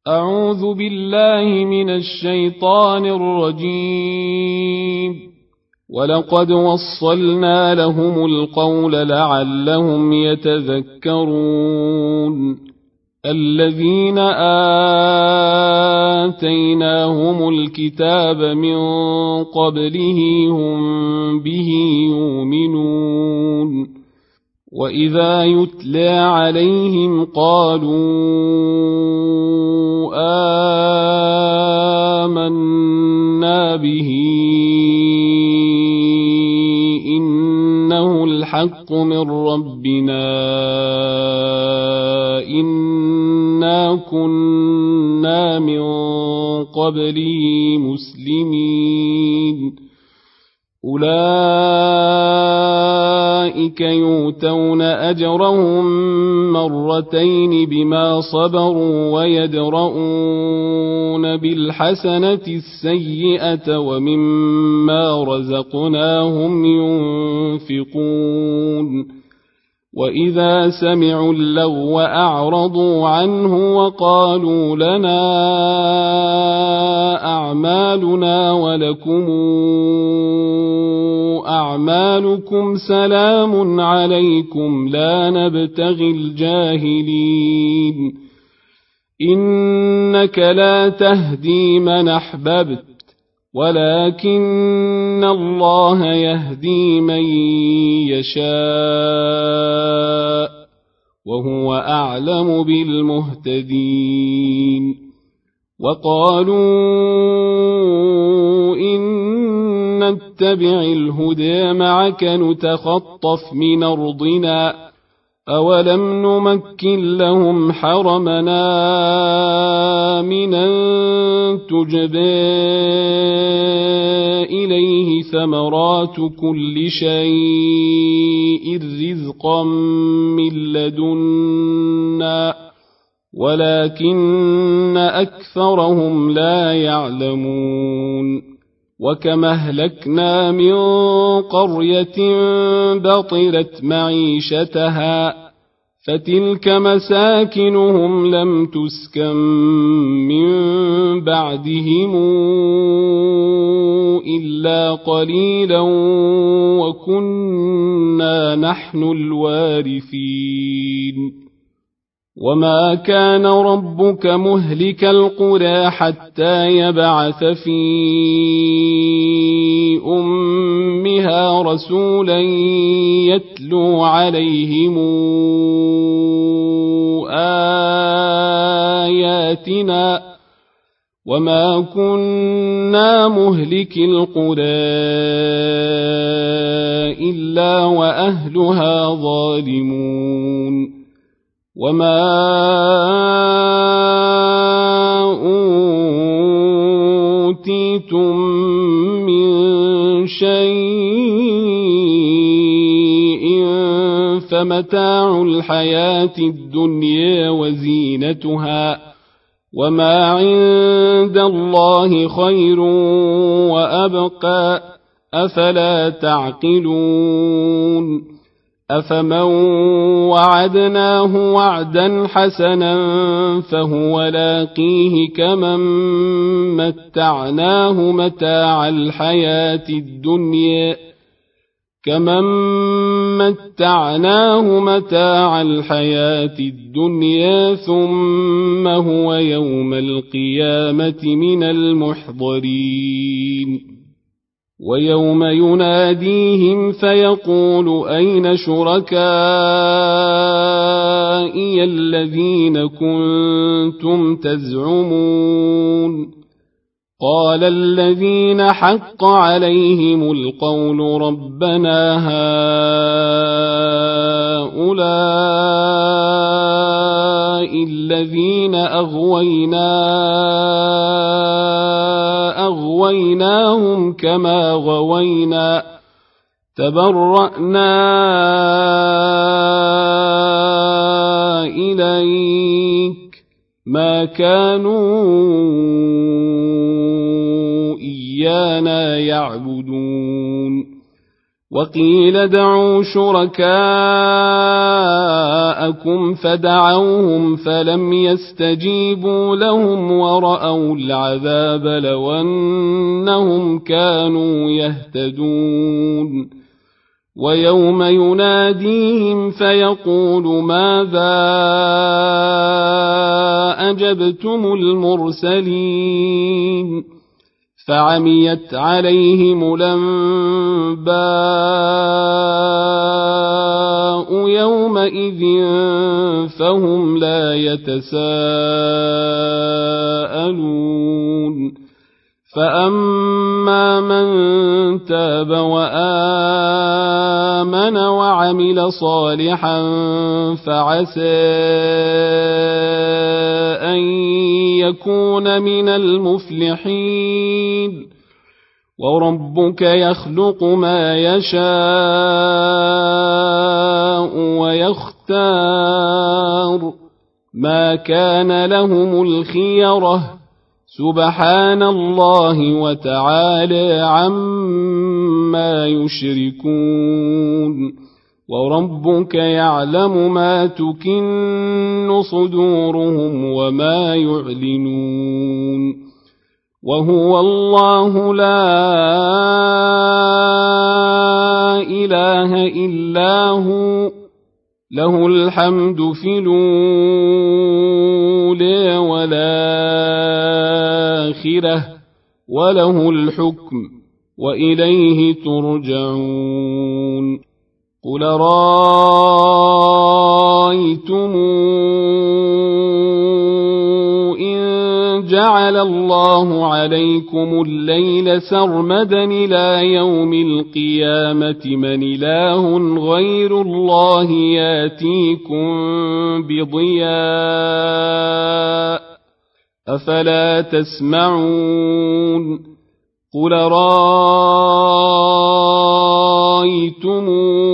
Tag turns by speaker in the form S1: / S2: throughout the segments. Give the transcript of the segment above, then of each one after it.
S1: أعوذ بالله من الشيطان الرجيم. ولقد وصلنا لهم القول لعلهم يتذكرون. الذين آتيناهم الكتاب من قبله هم به يؤمنون. وإذا يتلى عليهم قالوا آمنا به إنه الحق من ربنا إنا كنا من قبله مسلمين. أولئك يؤتون أجرهم مرتين بما صبروا ويدرؤون بالحسنة السيئة ومما رزقناهم ينفقون. وإذا سمعوا اللغو أعرضوا عنه وقالوا لنا أعمالنا ولكم أعمالكم سلام عليكم لا نبتغي الجاهلين. إنك لا تهدي من أحببت ولكن الله يهدي من يشاء وهو أعلم بالمهتدين. وقالوا إن نتبع الهدى معك نتخطف من أرضنا أولم نمكن لهم حرمنا آمنا تجبى إليه ثمرات كل شيء رزقا من لدنا ولكن أكثرهم لا يعلمون. وكما أهلكنا من قرية بطرت معيشتها فتلك مساكنهم لم تسكن من بعدهم إلا قليلا وكنا نحن الوارثين. وما كان ربك مهلك القرى حتى يبعث في أمها رسولا يتلو عليهم آياتنا وما كنا مهلك القرى إلا وأهلها ظالمون. وما أوتيتم من شيء فمتاع الحياة الدنيا وزينتها وما عند الله خير وأبقى أفلا تعقلون. أفمن وعدناه وعدا حسنا فهو لاقيه كمن متعناه متاع الحياة الدنيا ثم هو يوم القيامة من المحضرين. ويوم يناديهم فيقول أين شركائي الذين كنتم تزعمون قال الذين حق عليهم القول ربنا هؤلاء الذين أغويناهم كما غوينا تبرأنا إليك ما كانوا إيانا يعبدون. وقيل ادعوا شركاءكم فدعوهم فلم يستجيبوا لهم ورأوا العذاب لو أنهم كانوا يهتدون ويوم يناديهم فيقول ماذا أجبتم المرسلين فعميت عليهم الأنباء يومئذ فهم لا يتساءلون فأما من تاب وآمن وعمل صالحا فعسى أن يكون من المفلحين وربك يخلق ما يشاء ويختار ما كان لهم الخيرة سبحان الله وتعالى عما يشركون وربك يعلم ما تكن صدورهم وما يعلنون وهو الله لا إله إلا هو له الحمد في الأولى والآخرة وله الحكم وإليه ترجعون قل رأيتم إن جعل الله عليكم الليل سرمدا إلى يوم القيامة من إله غير الله ياتيكم بضياء أفلا تسمعون قل رأيتم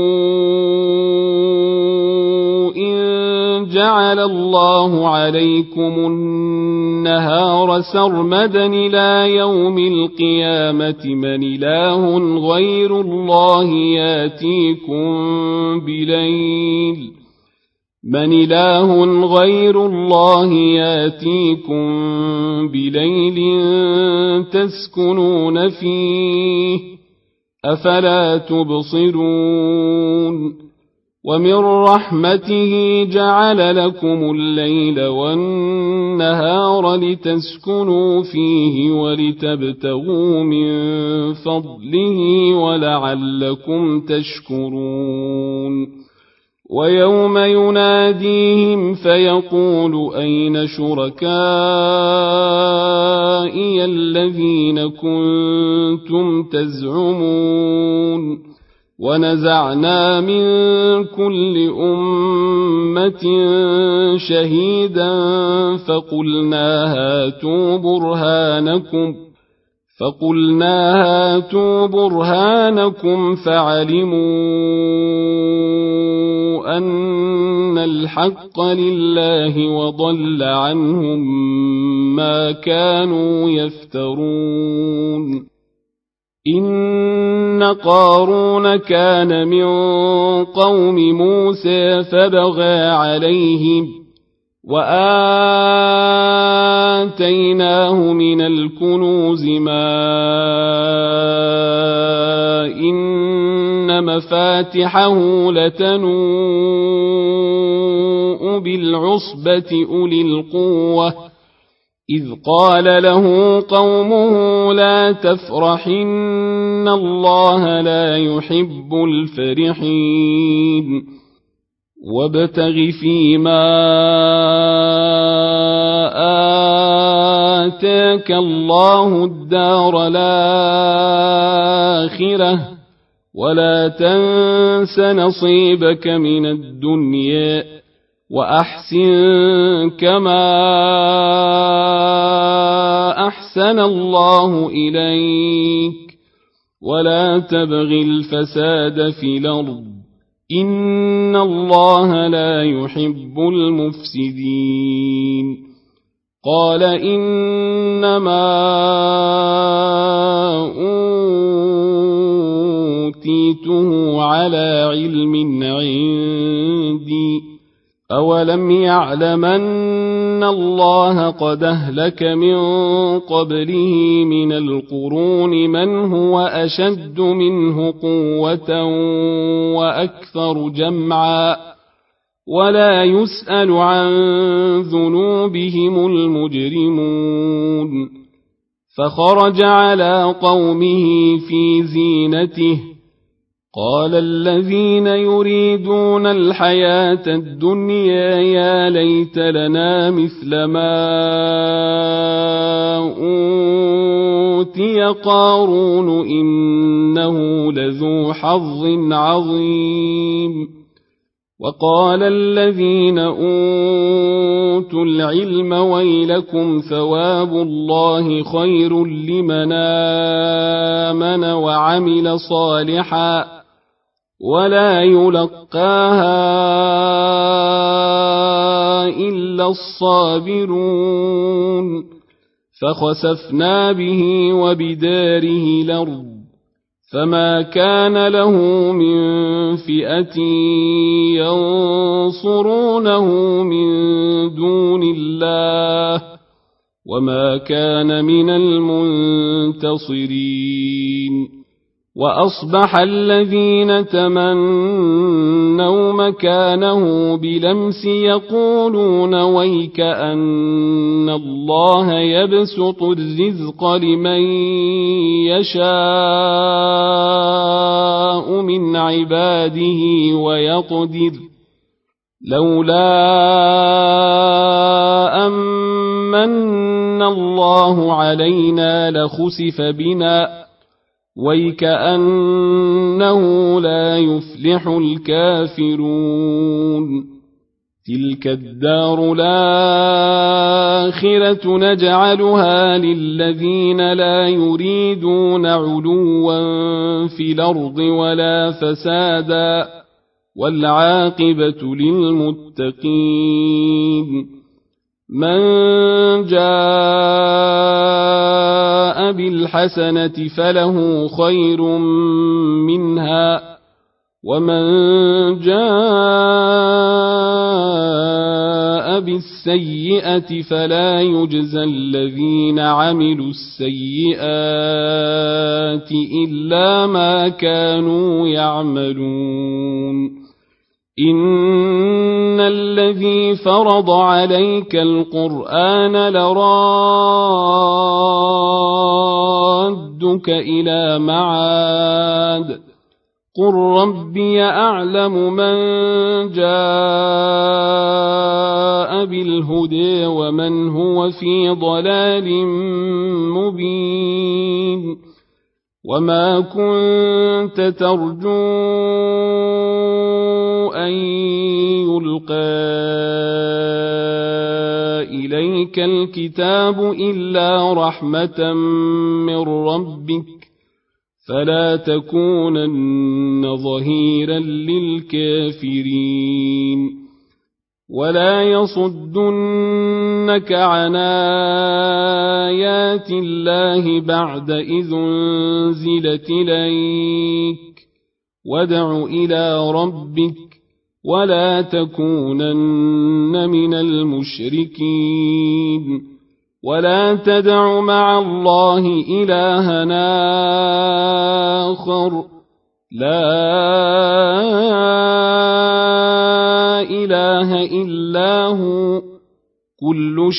S1: إن جعل الله عليكم النهار سرمدا إلى يوم القيامة من إله غير الله ياتيكم بليل من إله غير الله ياتيكم بليل تسكنون فيه أفلا تبصرون ومن رحمته جعل لكم الليل والنهار لتسكنوا فيه ولتبتغوا من فضله ولعلكم تشكرون ويوم يناديهم فيقول أين شركائي الذين كنتم تزعمون ونزعنا من كل أمة شهيدا فقلنا هاتوا برهانكم فعلموا أن الحق لله وضل عنهم ما كانوا يفترون إن قارون كان من قوم موسى فبغى عليهم وآتيناه من الكنوز ما إن مفاتحه لتنوء بالعصبة أولي القوة إذ قال له قومه لا تفرح إن الله لا يحب الفرحين وابتغ فيما آتاك الله الدار الآخرة ولا تنس نصيبك من الدنيا وأحسن كما أحسن الله إليك ولا تبغ الفساد في الأرض إن الله لا يحب المفسدين قال إنما أوتيته على علم عندي أولم يعلم أن الله قد أهلك من قبله من القرون من هو أشد منه قوة وأكثر جمعا ولا يسأل عن ذنوبهم المجرمون فخرج على قومه في زينته قال الذين يريدون الحياة الدنيا يا ليت لنا مثل ما أوتي قارون إنه لذو حظ عظيم وقال الذين أوتوا العلم ويلكم ثواب الله خير لمن آمن وعمل صالحا ولا يلقاها إلا الصابرون فخسفنا به وبداره الأرض فما كان له من فئة ينصرونه من دون الله وما كان من المنتصرين وأصبح الذين تمنوا مكانه بلمس يقولون ويك أن الله يبسط الرزق لمن يشاء من عباده ويقدر لولا أمن الله علينا لخسف بنا ويكأنه لا يفلح الكافرون تلك الدار الآخرة نجعلها للذين لا يريدون علوا في الأرض ولا فسادا والعاقبة للمتقين من جاء بالحسنة فله خير منها ومن جاء بالسيئة فلا يجزى الذين عملوا السيئات إلا ما كانوا يعملون إن الذي فرض عليك القرآن لرادك إلى معاد قل ربي أعلم من جاء بالهدى ومن هو في ضلال مبين وما كنت ترجو أن يلقى إليك الكتاب إلا رحمة من ربك فلا تكونن ظهيرا للكافرين ولا يصدنك عن آيات الله بعد إذ أنزلت إليك وادع إلى ربك ولا تكونن من المشركين ولا تدع مع الله إلها آخر لا إله إلا هو كل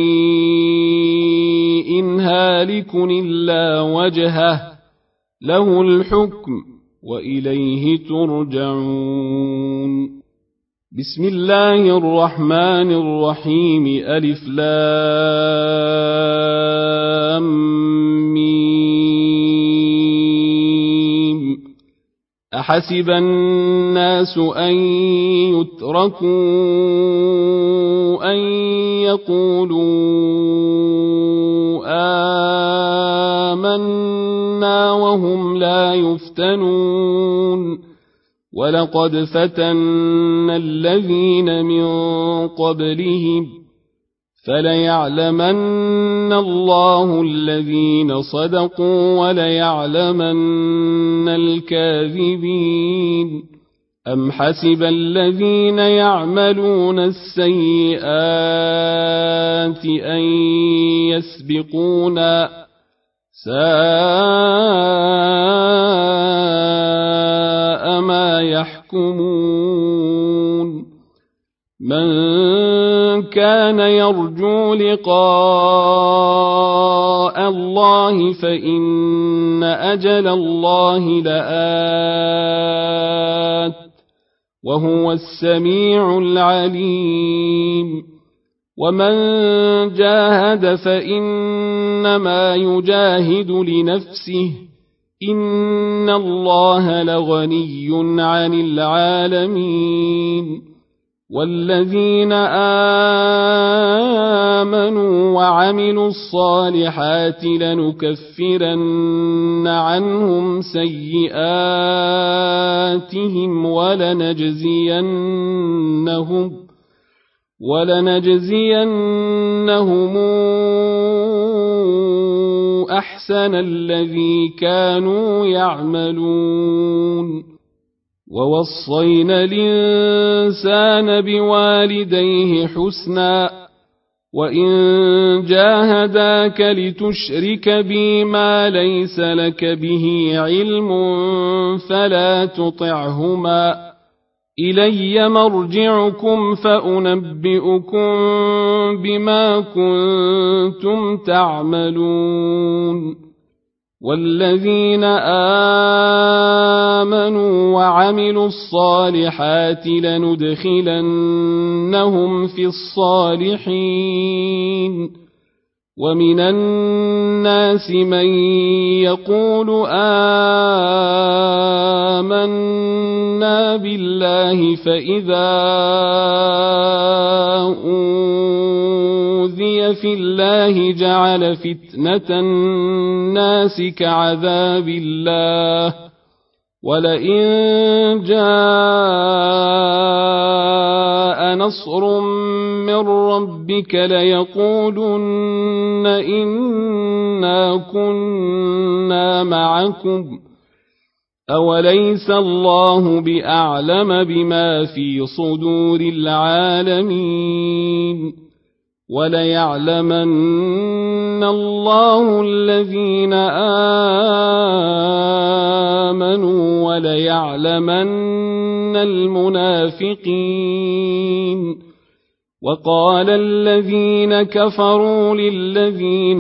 S1: شيء هالك إلا وجهه له الحكم وإليه ترجعون بسم الله الرحمن الرحيم ألف لام ميم أحسب الناس أن يتركوا أن يقولوا آمنا وهم لا يفتنون ولقد فتنا الذين من قبلهم فليعلمن الله الذين صدقوا وليعلمن الكاذبين أم حسب الذين يعملون السيئات أن يسبقونا ساء ما يحكمون من كان يرجو لقاء الله فإن أجل الله لآت وهو السميع العليم ومن جاهد فإنما يجاهد لنفسه إن الله لغني عن العالمين والذين آمنوا وعملوا الصالحات لنكفرن عنهم سيئاتهم ولنجزينهم أحسن الذي كانوا يعملون ووصينا الإنسان بوالديه حسنا وإن جاهداك لتشرك بي ما ليس لك به علم فلا تطعهما إلي مرجعكم فأنبئكم بما كنتم تعملون والذين آمنوا وعملوا الصالحات لندخلنهم في الصالحين ومن الناس من يقول آمنا بالله فإذا أوذي في الله جعل فتنة الناس كعذاب الله ولئن جاء نصر من ربك ليقولن إنا كنا معكم أوليس الله بأعلم بما في صدور العالمين وليعلمن الله الذين آمنوا وليعلمن المنافقين وقال الذين كفروا للذين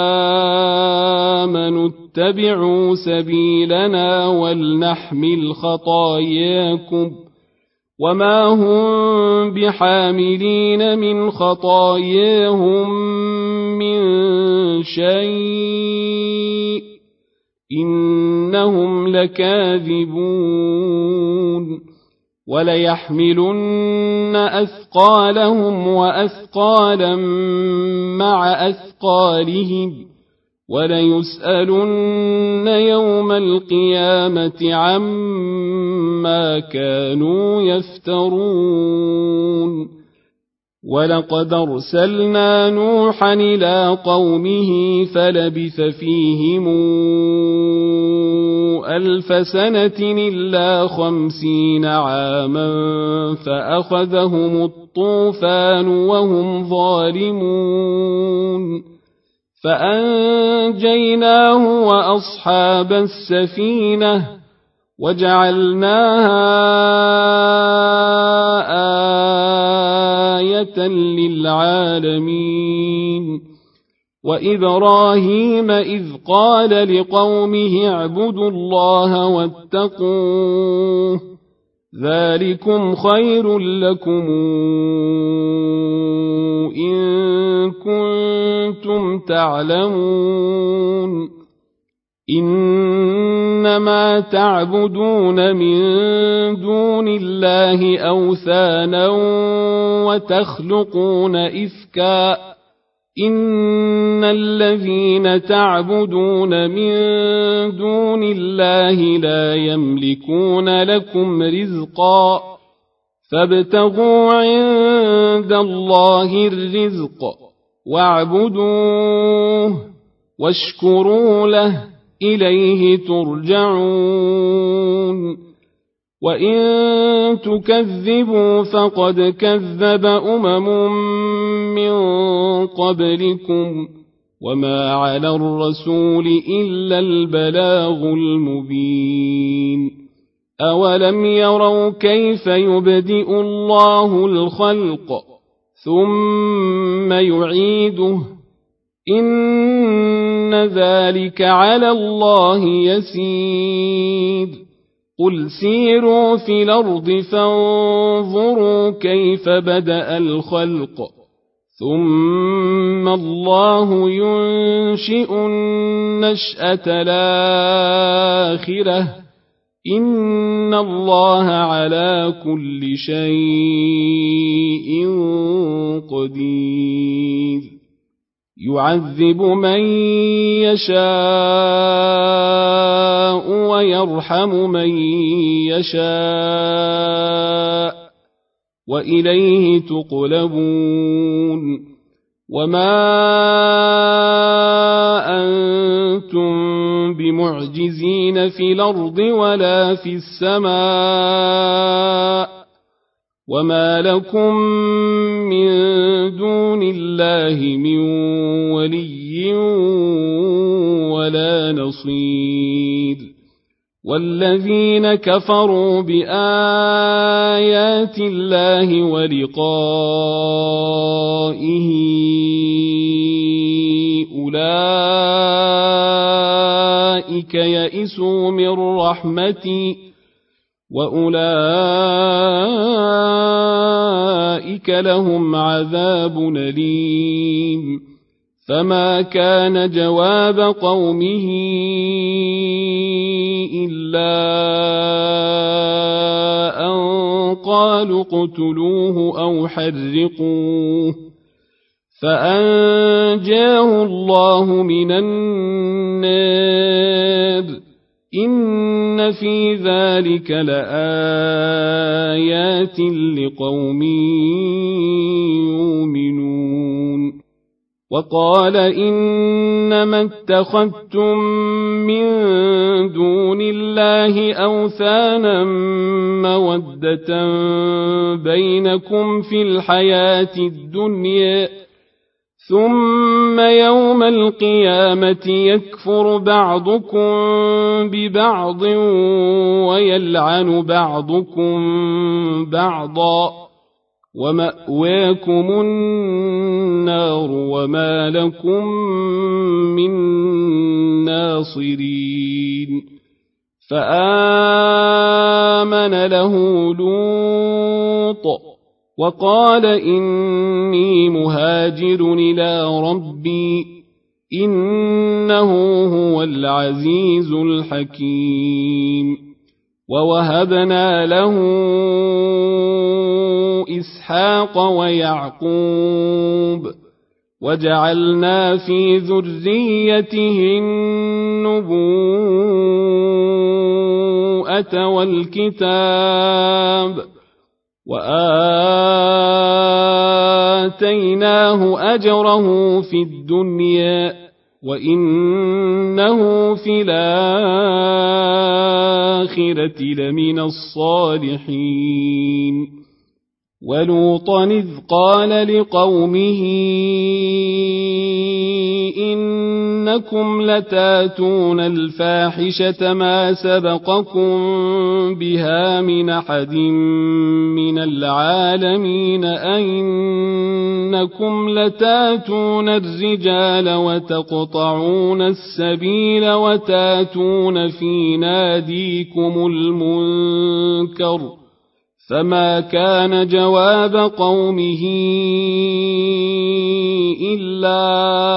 S1: آمنوا اتبعوا سبيلنا ولنحمل خطاياكم وما هم بحاملين من خطاياهم من شيء إنهم لكاذبون وليحملن أثقالهم وأثقالا مع أثقالهم وليسألن يوم القيامة عما كانوا يفترون ولقد أرسلنا نوحا إلى قومه فلبث فيهم 1000 سنة إلا 50 عاما فأخذهم الطوفان وهم ظالمون فأنجيناه وأصحاب السفينة وجعلناها آية للعالمين وإبراهيم إذ قال لقومه اعبدوا الله واتقوه ذلكم خير لكم إن كنتم تعلمون إنما تعبدون من دون الله أوثانا وتخلقون إفكا إن الذين تعبدون من دون الله لا يملكون لكم رزقا فابتغوا عند الله الرزق واعبدوه واشكروا له إليه ترجعون وإن تكذبوا فقد كذب من قبلكم وما على الرسول إلا البلاغ المبين أولم يروا كيف يبدئ الله الخلق ثم يعيده إن ذلك على الله يسير قل سيروا في الأرض فانظروا كيف بدأ الخلق ثم الله ينشئ النشأة الآخرة إن الله على كل شيء قدير يعذب من يشاء ويرحم من يشاء وإليه تقلبون وما أنتم بمعجزين في الأرض ولا في السماء وما لكم من دون الله من ولي ولا نصير والذين كفروا بآيات الله ولقائه أولئك يئسوا من رحمتي وأولئك لهم عذاب أليم فما كان جواب قومه إلا أن قالوا اقتلوه أو حرقوه فأنجاه الله من النار إن في ذلك لآيات لقوم يؤمنون وقال إنما اتخذتم من دون الله أوثانا مودة بينكم في الحياة الدنيا ثم يوم القيامة يكفر بعضكم ببعض ويلعن بعضكم بعضا ومأواكم النار وما لكم من ناصرين فآمن له لوط وقال إني مهاجر إلى ربي إنه هو العزيز الحكيم ووهبنا له إسحاق ويعقوب وجعلنا في ذريته النبوءة والكتاب وآتيناه أجره في الدنيا وإنه في الآخرة لمن الصالحين ولوطا إذ قال لقومه إنكم لتاتون الفاحشة ما سبقكم بها من أحد من العالمين أئنكم لتاتون الرجال وتقطعون السبيل وتاتون في ناديكم المنكر فما كان جواب قومه إلا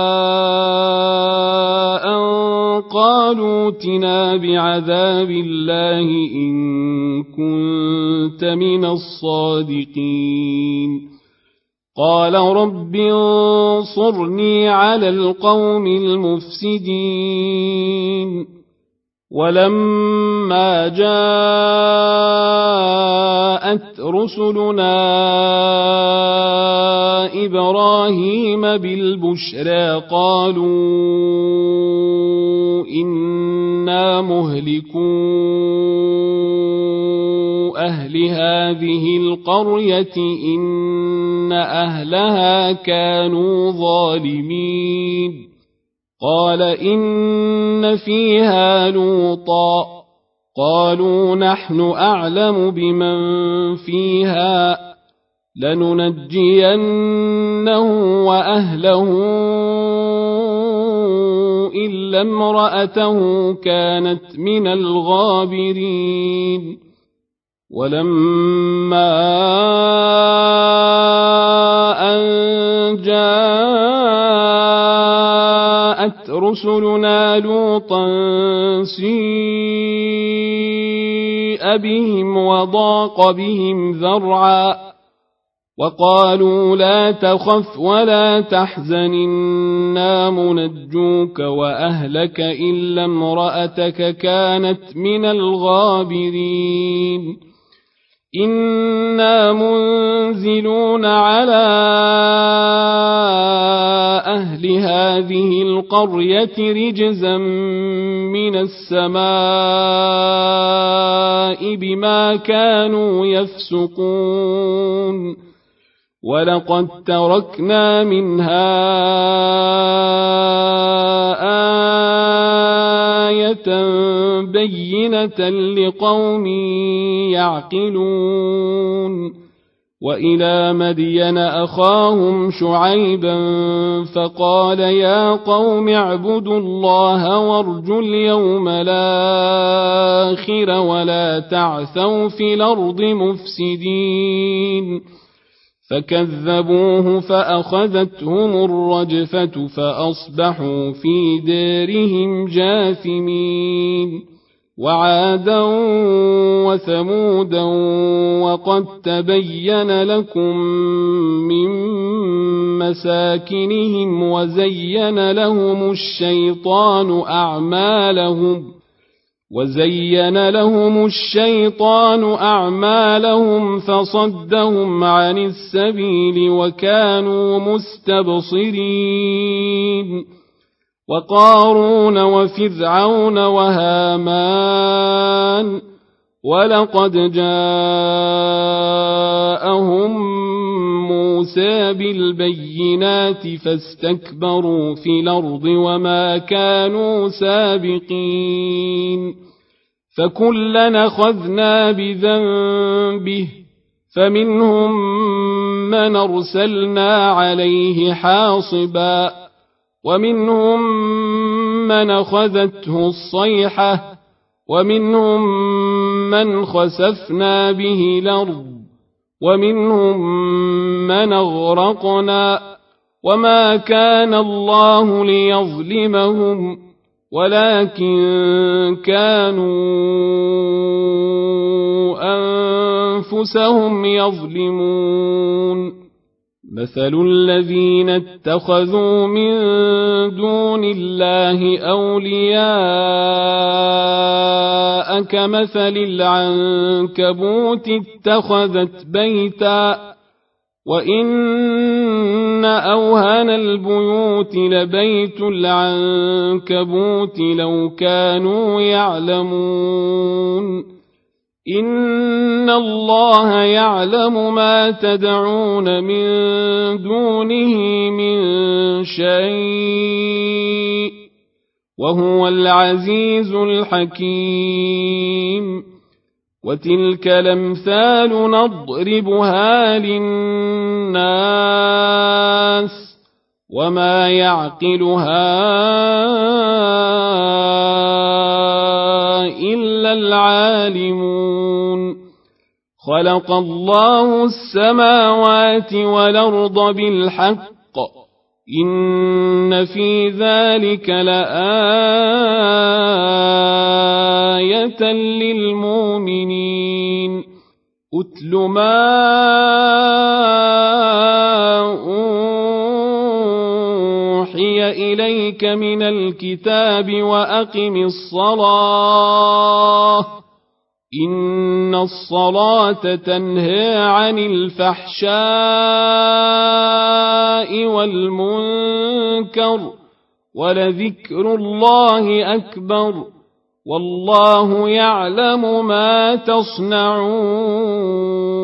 S1: أن قالوا ائتنا بعذاب الله إن كنت من الصادقين قال رب انصرني على القوم المفسدين ولما جاءت رسلنا إبراهيم بالبشرى قالوا إنا مهلكو أهل هذه القرية إن أهلها كانوا ظالمين قال إن فيها لوطا قالوا نحن أعلم بمن فيها لننجينه وأهله إلا امرأته كانت من الغابرين ولما أن جاءت رسلنا لوطا سيء بهم وضاق بهم ذرعا وقالوا لا تخف ولا تحزن إنا منجوك وأهلك إلا امرأتك كانت من الغابرين إنا منزلون على أهل هذه القرية رجزا من السماء بما كانوا يفسقون ولقد تركنا منها آية بينة لقوم يعقلون وإلى مدين أخاهم شعيبا فقال يا قوم اعبدوا الله وارجوا اليوم الآخر ولا تعثوا في الأرض مفسدين فكذبوه فأخذتهم الرجفة فأصبحوا في دارهم جاثمين وعادا وثمودا وقد تبين لكم من مساكنهم وزين لهم الشيطان أعمالهم فصدهم عن السبيل وكانوا مستبصرين وقارون وفرعون وهامان ولقد جاءهم موسى بالبينات فاستكبروا في الأرض وما كانوا سابقين فكلا أخذنا بذنبه فمنهم من أرسلنا عليه حاصبا ومنهم من أخذته الصيحة ومنهم من خسفنا به الأرض ومنهم من أغرقنا وما كان الله ليظلمهم ولكن كانوا أنفسهم يظلمون مثل الذين اتخذوا من دون الله أولياء كمثل العنكبوت اتخذت بيتا وإن أوهن البيوت لبيت العنكبوت لو كانوا يعلمون إن الله يعلم ما تدعون من دونه من شيء وهو العزيز الحكيم وتلك الأمثال نضربها للناس وما يعقلها إلا العالمون خلق الله السماوات والأرض بالحق إن في ذلك لآية للمؤمنين أتل ما أوحي إليك من الكتاب وأقم الصلاة إن الصلاة تنهى عن الفحشاء والمنكر ولذكر الله أكبر والله يعلم ما تصنعون